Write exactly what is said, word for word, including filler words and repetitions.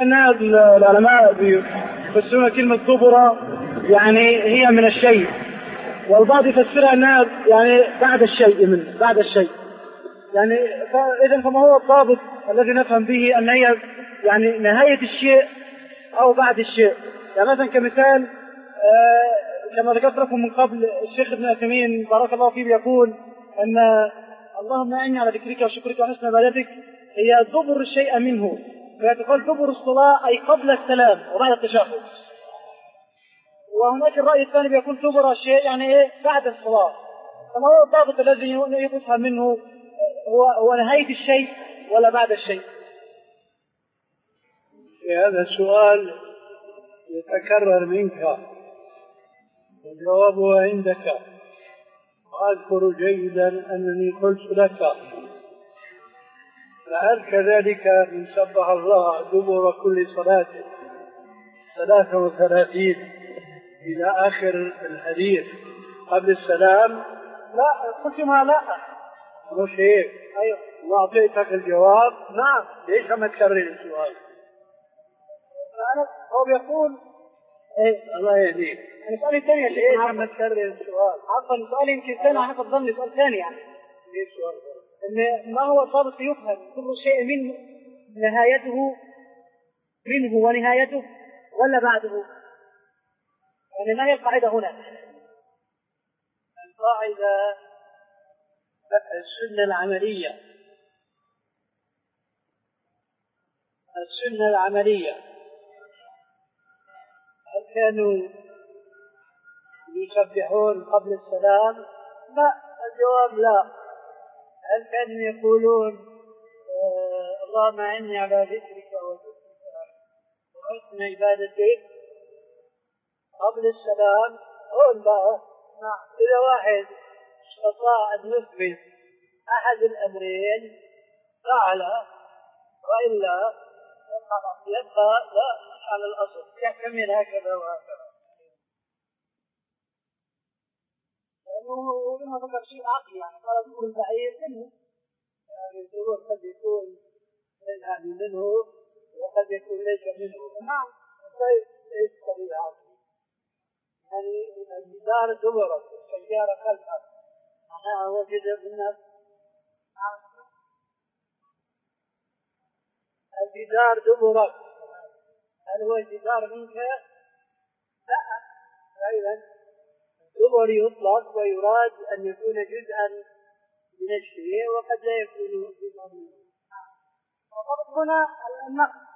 أن العلماء يفسرون كلمة دبر يعني هي من الشيء، والبعض يفسرها أنها يعني بعد الشيء منه، بعد الشيء يعني. فإذا فما هو الضابط الذي نفهم به أن هي يعني نهاية الشيء أو بعد الشيء؟ يعني مثلا كمثال آه كما ذكرت لكم من قبل، الشيخ ابن عثيمين بارك الله فيه يقول أن اللهم أعني على ذكرك وشكرك وحسن عبادتك هي دبر الشيء منه، فيتقال دبر الصلاة أي قبل السلام وبعد التشهد. وهناك الرأي الثاني بيكون دبر الشيء يعني إيه بعد الصلاة. فما هو الضابط الذي يفهم منه؟ هو, هو نهاية الشيء ولا بعد الشيء؟ هذا السؤال يتكرر منك والجواب عندك، وأذكر جيدا أنني قلت لك فهل كذلك من سبح الله دبر كل صلاة ثلاثة وثلاثين إلى آخر الحديث قبل السلام؟ لا، قلت ما لا مش هيك. أيوة، وأعطيتك الجواب. نعم. ليش ما تكرر السؤال؟ فأنا هو بيقول إيه الله يهديك. يعني سؤالي الثاني ليش ما تكرر السؤال؟ عفوا سؤالي يمكن ثاني على حسب ظني سؤال ثاني يعني. ليش سؤال ثاني؟ إن ما هو الضابط يفهم كل شيء من نهايته منه ونهايته ولا بعده؟ يعني ما هي القاعدة هنا؟ القاعدة السنة العملية. السنة العملية هل كانوا يسبحون قبل السلام؟ لا، الجواب لا. هل كانوا يقولون آه اللهم أعني على ذكرك وشكرك وحسن عبادتك قبل السلام؟ قول لا. نعم. إذا واحد استطاع أن يثبت أحد الأمرين فعله، وإلا يبقى لا على الأصل، يحتمل هكذا وهكذا. لأنه لما ذكر شيء عقلي يعني قال دبر البعير منه، يعني الدبر قد يكون يعني منه وقد يكون ليس منه. نعم. طيب ايش الطبيعة؟ يعني الجدار دبرت السيارة خلفها معناها وجد في الناس. الجدار دبرت، هل هو الجدار منك؟ لا. أيضا الدبر يطلق ويراد أن يكون جزءا من الشيء وقد لا يكون جزءا منه. وطبق هنا النقل